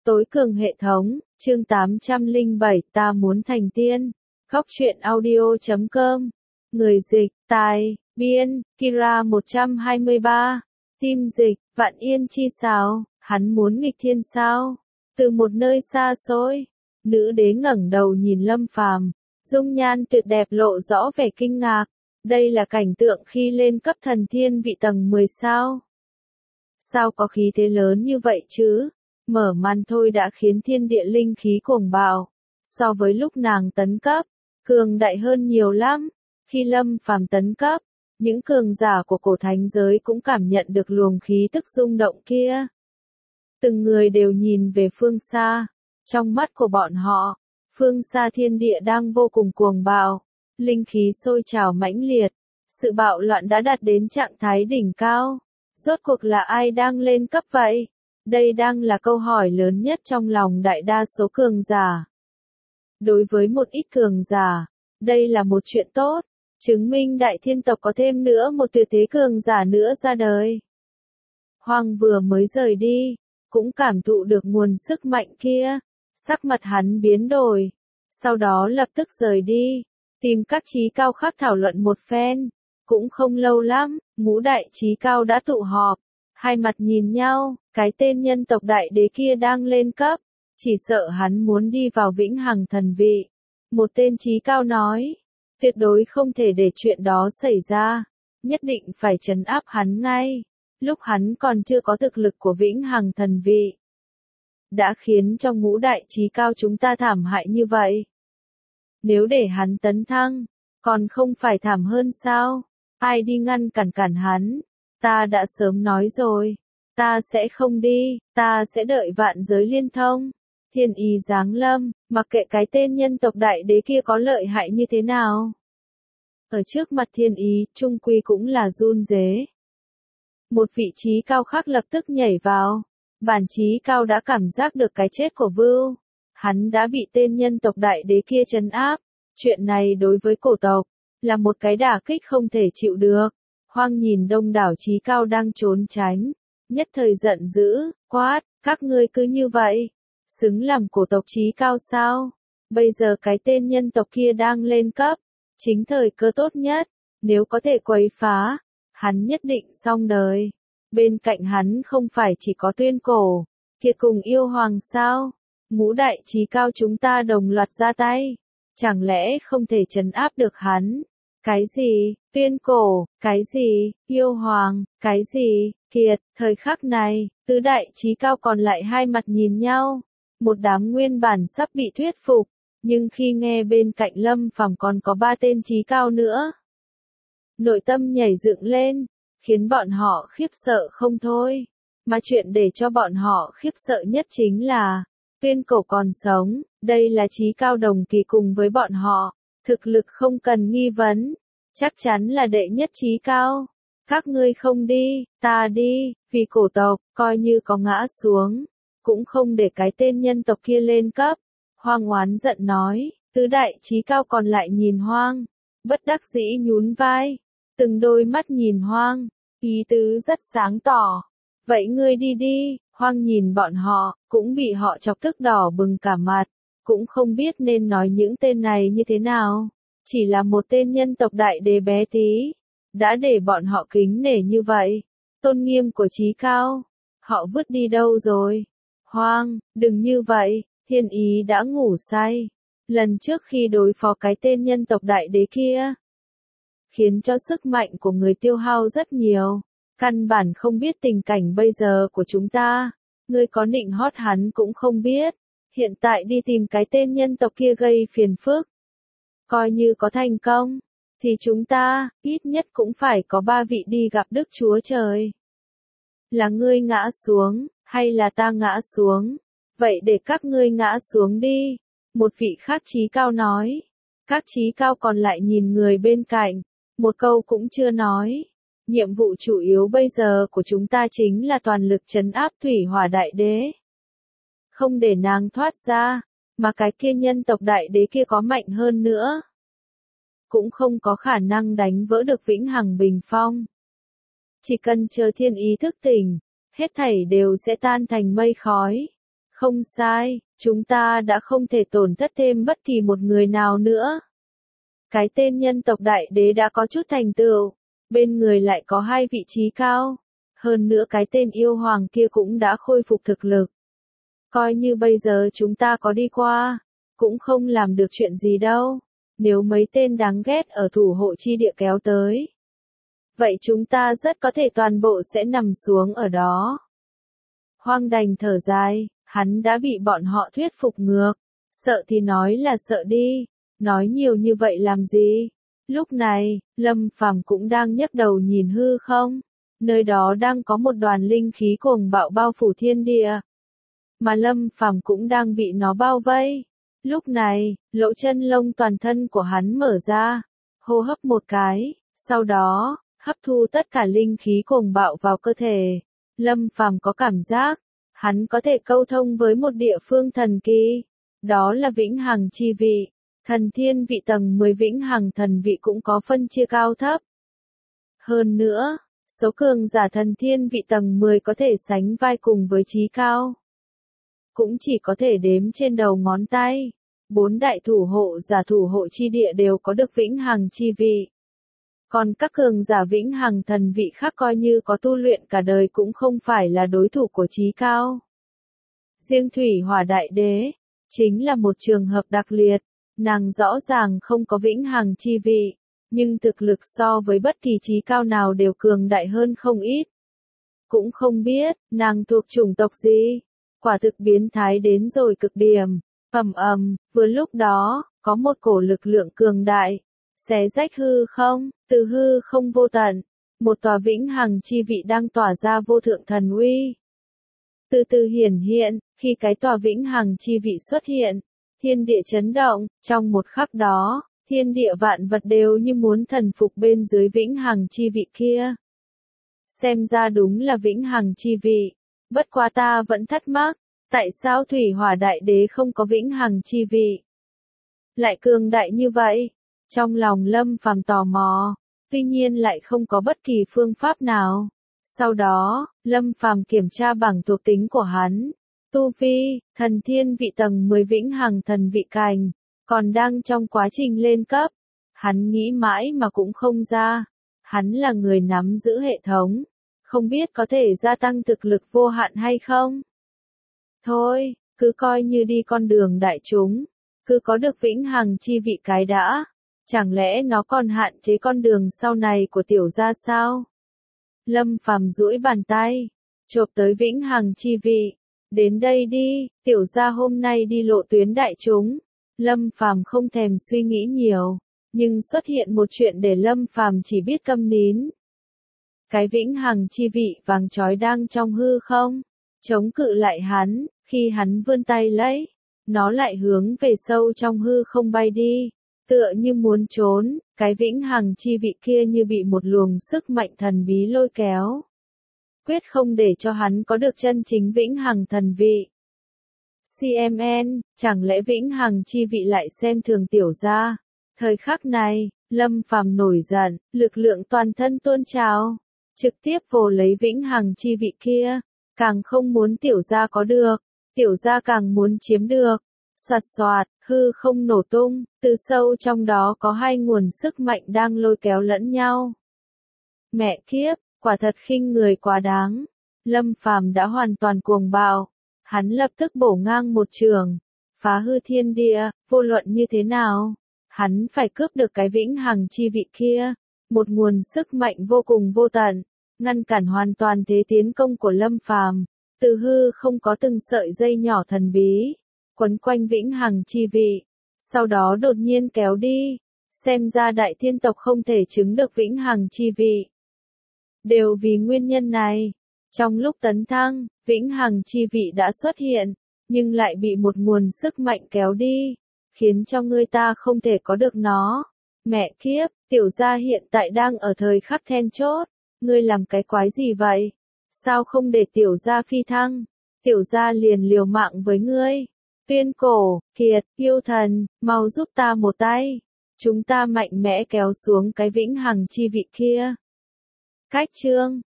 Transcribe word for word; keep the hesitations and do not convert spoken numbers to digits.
Tối cường hệ thống, chương tám trăm lẻ bảy, ta muốn thành tiên. Góc truyện audio chấm com. Người dịch, tài, biên, Kira một trăm hai mươi ba. Tim dịch, Vạn Yên chi sao, hắn muốn nghịch thiên sao? Từ một nơi xa xôi, nữ đế ngẩng đầu nhìn Lâm Phàm, dung nhan tuyệt đẹp lộ rõ vẻ kinh ngạc. Đây là cảnh tượng khi lên cấp thần thiên vị tầng mười sao? Sao có khí thế lớn như vậy chứ? Mở màn thôi đã khiến thiên địa linh khí cuồng bạo. So với lúc nàng tấn cấp, cường đại hơn nhiều lắm. Khi Lâm Phàm tấn cấp, những cường giả của cổ thánh giới cũng cảm nhận được luồng khí tức rung động kia. Từng người đều nhìn về phương xa. Trong mắt của bọn họ, phương xa thiên địa đang vô cùng cuồng bạo. Linh khí sôi trào mãnh liệt. Sự bạo loạn đã đạt đến trạng thái đỉnh cao. Rốt cuộc là ai đang lên cấp vậy? Đây đang là câu hỏi lớn nhất trong lòng đại đa số cường giả. Đối với một ít cường giả, đây là một chuyện tốt, chứng minh đại thiên tộc có thêm nữa một tuyệt thế cường giả nữa ra đời. Hoàng vừa mới rời đi, cũng cảm thụ được nguồn sức mạnh kia, sắc mặt hắn biến đổi, sau đó lập tức rời đi, tìm các trí cao khác thảo luận một phen. Cũng không lâu lắm, ngũ đại trí cao đã tụ họp, hai mặt nhìn nhau, cái tên nhân tộc đại đế kia đang lên cấp, chỉ sợ hắn muốn đi vào vĩnh hằng thần vị. Một tên trí cao nói, tuyệt đối không thể để chuyện đó xảy ra, nhất định phải trấn áp hắn ngay, lúc hắn còn chưa có thực lực của vĩnh hằng thần vị. Đã khiến cho ngũ đại trí cao chúng ta thảm hại như vậy. Nếu để hắn tấn thăng, còn không phải thảm hơn sao? Ai đi ngăn cản cản hắn? Ta đã sớm nói rồi, ta sẽ không đi, ta sẽ đợi vạn giới liên thông. Thiên ý giáng lâm, mặc kệ cái tên nhân tộc đại đế kia có lợi hại như thế nào. Ở trước mặt thiên ý, trung quy cũng là run rế. Một vị trí cao khác lập tức nhảy vào. Bản trí cao đã cảm giác được cái chết của Vưu. Hắn đã bị tên nhân tộc đại đế kia trấn áp. Chuyện này đối với cổ tộc, là một cái đả kích không thể chịu được. Hoang nhìn đông đảo trí cao đang trốn tránh, nhất thời giận dữ, quát, các ngươi cứ như vậy, xứng làm cổ tộc trí cao sao? Bây giờ cái tên nhân tộc kia đang lên cấp, chính thời cơ tốt nhất, nếu có thể quấy phá, hắn nhất định xong đời. Bên cạnh hắn không phải chỉ có Tuyên Cổ, Kiệt cùng Yêu Hoàng sao? Ngũ đại trí cao chúng ta đồng loạt ra tay, chẳng lẽ không thể trấn áp được hắn? Cái gì, Tuyên Cổ, cái gì, Yêu Hoàng, cái gì, Kiệt, thời khắc này, tứ đại trí cao còn lại hai mặt nhìn nhau, một đám nguyên bản sắp bị thuyết phục, nhưng khi nghe bên cạnh Lâm Phàm còn có ba tên trí cao nữa, nội tâm nhảy dựng lên, khiến bọn họ khiếp sợ không thôi, mà chuyện để cho bọn họ khiếp sợ nhất chính là, Tuyên Cổ còn sống, đây là trí cao đồng kỳ cùng với bọn họ. Thực lực không cần nghi vấn, chắc chắn là đệ nhất trí cao. Các ngươi không đi, ta đi, vì cổ tộc, coi như có ngã xuống, cũng không để cái tên nhân tộc kia lên cấp. Hoang oán giận nói, tứ đại trí cao còn lại nhìn Hoang, bất đắc dĩ nhún vai, từng đôi mắt nhìn Hoang, ý tứ rất sáng tỏ. Vậy ngươi đi đi, Hoang nhìn bọn họ, cũng bị họ chọc tức đỏ bừng cả mặt. Cũng không biết nên nói những tên này như thế nào. Chỉ là một tên nhân tộc đại đế bé tí, đã để bọn họ kính nể như vậy. Tôn nghiêm của trí cao, họ vứt đi đâu rồi? Hoang, đừng như vậy, thiên ý đã ngủ say. Lần trước khi đối phó cái tên nhân tộc đại đế kia, khiến cho sức mạnh của người tiêu hao rất nhiều. Căn bản không biết tình cảnh bây giờ của chúng ta. Ngươi có nịnh hót hắn cũng không biết. Hiện tại đi tìm cái tên nhân tộc kia gây phiền phức. Coi như có thành công, thì chúng ta, ít nhất cũng phải có ba vị đi gặp Đức Chúa Trời. Là ngươi ngã xuống, hay là ta ngã xuống? Vậy để các ngươi ngã xuống đi. Một vị khác trí cao nói. Các trí cao còn lại nhìn người bên cạnh, một câu cũng chưa nói. Nhiệm vụ chủ yếu bây giờ của chúng ta chính là toàn lực trấn áp thủy hỏa đại đế. Không để nàng thoát ra, mà cái kia nhân tộc đại đế kia có mạnh hơn nữa, cũng không có khả năng đánh vỡ được vĩnh hằng bình phong. Chỉ cần chờ thiên ý thức tỉnh, hết thảy đều sẽ tan thành mây khói. Không sai, chúng ta đã không thể tổn thất thêm bất kỳ một người nào nữa. Cái tên nhân tộc đại đế đã có chút thành tựu, bên người lại có hai vị trí cao. Hơn nữa cái tên yêu hoàng kia cũng đã khôi phục thực lực. Coi như bây giờ chúng ta có đi qua, cũng không làm được chuyện gì đâu. Nếu mấy tên đáng ghét ở thủ hộ chi địa kéo tới, vậy chúng ta rất có thể toàn bộ sẽ nằm xuống ở đó. Hoang đành thở dài, hắn đã bị bọn họ thuyết phục ngược. Sợ thì nói là sợ đi, nói nhiều như vậy làm gì? Lúc này, Lâm Phàm cũng đang nhấc đầu nhìn hư không. Nơi đó đang có một đoàn linh khí cuồng bạo bao phủ thiên địa. Mà Lâm Phàm cũng đang bị nó bao vây. Lúc này, lỗ chân lông toàn thân của hắn mở ra, hô hấp một cái, sau đó, hấp thu tất cả linh khí cuồng bạo vào cơ thể. Lâm Phàm có cảm giác, hắn có thể câu thông với một địa phương thần kỳ, đó là vĩnh hằng chi vị. Thần thiên vị tầng mười vĩnh hằng thần vị cũng có phân chia cao thấp. Hơn nữa, số cường giả thần thiên vị tầng mười có thể sánh vai cùng với chí cao, cũng chỉ có thể đếm trên đầu ngón tay. Bốn đại thủ hộ giả thủ hộ chi địa đều có được vĩnh hằng chi vị. Còn các cường giả vĩnh hằng thần vị khác coi như có tu luyện cả đời cũng không phải là đối thủ của chí cao. Riêng thủy hỏa đại đế, chính là một trường hợp đặc liệt. Nàng rõ ràng không có vĩnh hằng chi vị, nhưng thực lực so với bất kỳ chí cao nào đều cường đại hơn không ít. Cũng không biết, nàng thuộc chủng tộc gì, quả thực biến thái đến rồi cực điểm. Ầm ầm, vừa lúc đó, có một cổ lực lượng cường đại, xé rách hư không, từ hư không vô tận, một tòa vĩnh hằng chi vị đang tỏa ra vô thượng thần uy. Từ từ hiển hiện, khi cái tòa vĩnh hằng chi vị xuất hiện, thiên địa chấn động, trong một khắc đó, thiên địa vạn vật đều như muốn thần phục bên dưới vĩnh hằng chi vị kia. Xem ra đúng là vĩnh hằng chi vị, bất quá ta vẫn thắc mắc, tại sao thủy hỏa đại đế không có vĩnh hằng chi vị? Lại cường đại như vậy? Trong lòng Lâm Phàm tò mò, tuy nhiên lại không có bất kỳ phương pháp nào. Sau đó, Lâm Phàm kiểm tra bảng thuộc tính của hắn. Tu vi, thần thiên vị tầng mười vĩnh hằng thần vị cành, còn đang trong quá trình lên cấp. Hắn nghĩ mãi mà cũng không ra. Hắn là người nắm giữ hệ thống, không biết có thể gia tăng thực lực vô hạn hay không? Thôi, cứ coi như đi con đường đại chúng, cứ có được vĩnh hằng chi vị cái đã. Chẳng lẽ nó còn hạn chế con đường sau này của tiểu gia sao? Lâm Phàm duỗi bàn tay, chộp tới vĩnh hằng chi vị. Đến đây đi, tiểu gia hôm nay đi lộ tuyến đại chúng. Lâm Phàm không thèm suy nghĩ nhiều, nhưng xuất hiện một chuyện để Lâm Phàm chỉ biết câm nín. Cái vĩnh hằng chi vị vàng chói đang trong hư không, chống cự lại hắn, khi hắn vươn tay lấy, nó lại hướng về sâu trong hư không bay đi, tựa như muốn trốn. Cái vĩnh hằng chi vị kia như bị một luồng sức mạnh thần bí lôi kéo, quyết không để cho hắn có được chân chính vĩnh hằng thần vị. xê em en, chẳng lẽ vĩnh hằng chi vị lại xem thường tiểu gia? Thời khắc này, Lâm Phàm nổi giận, lực lượng toàn thân tuôn trào, trực tiếp vồ lấy vĩnh hằng chi vị kia, càng không muốn tiểu gia có được, tiểu gia càng muốn chiếm được. Soạt soạt, hư không nổ tung, từ sâu trong đó có hai nguồn sức mạnh đang lôi kéo lẫn nhau. Mẹ kiếp, quả thật khinh người quá đáng. Lâm Phàm đã hoàn toàn cuồng bạo, hắn lập tức bổ ngang một trường, phá hư thiên địa. Vô luận như thế nào, hắn phải cướp được cái vĩnh hằng chi vị kia, một nguồn sức mạnh vô cùng vô tận, ngăn cản hoàn toàn thế tiến công của Lâm Phàm. Từ hư không có từng sợi dây nhỏ thần bí quấn quanh vĩnh hằng chi vị, sau đó đột nhiên kéo đi. Xem ra đại thiên tộc không thể chứng được vĩnh hằng chi vị, đều vì nguyên nhân này. Trong lúc tấn thăng, vĩnh hằng chi vị đã xuất hiện, nhưng lại bị một nguồn sức mạnh kéo đi, khiến cho người ta không thể có được nó. Mẹ kiếp, tiểu gia hiện tại đang ở thời khắc then chốt, ngươi làm cái quái gì vậy? Sao không để tiểu gia phi thăng? Tiểu gia liền liều mạng với ngươi. Tuyên cổ, kiệt, yêu thần, mau giúp ta một tay. Chúng ta mạnh mẽ kéo xuống cái vĩnh hằng chi vị kia. Cách chương